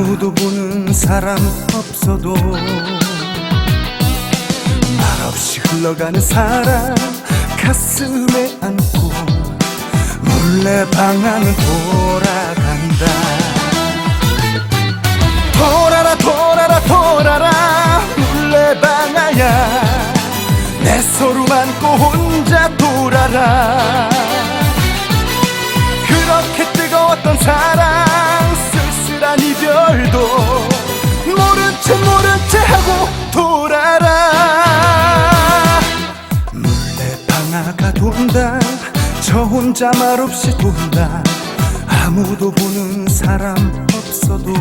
아무도 보는 사람 없어도 말없이 흘러가는 사랑 가슴에 안고 몰래 방안은 돌아간다. 돌아라 돌아라 돌아라 물레방아야, 내 서름 안고 혼자 돌아라. 그렇게 뜨거웠던 사랑, 쓸쓸한 이별도 모른 채 하고 돌아라. 물레방아가 돈다, 저 혼자 말없이 돈다. 아무도 보는 사람 없어도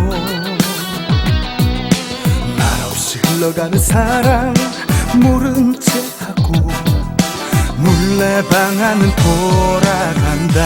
말없이 흘러가는 사랑 모른 채 하고 물레방아는 돌아간다.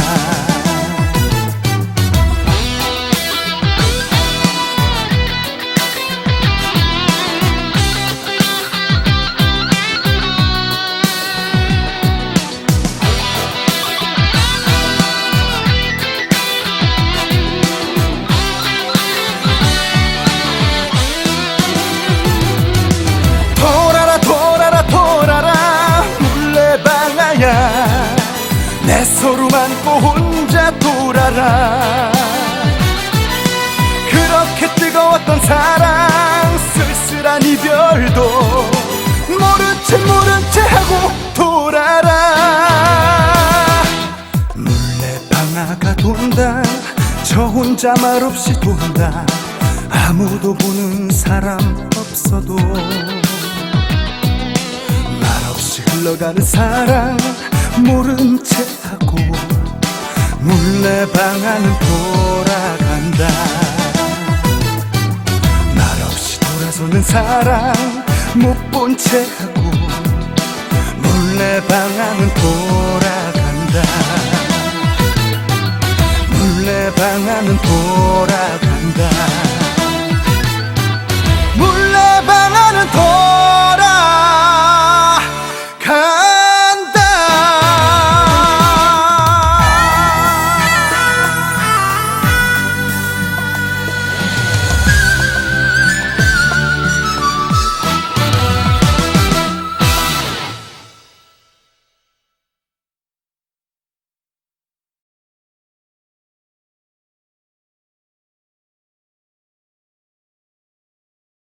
내 서름 안고 혼자 돌아라. 그렇게 뜨거웠던 사랑, 쓸쓸한 이별도 모른 채 하고 돌아라. 물레방아가 돈다, 저 혼자 말없이 돈다. 아무도 보는 사람 없어도 말없이 흘러가는 사랑 모른 채 하고 물레방아는 돌아간다. 말없이 돌아서는 사랑 못 본 채 하고 물레방아는 돌아간다. 물레방아는 돌아간다.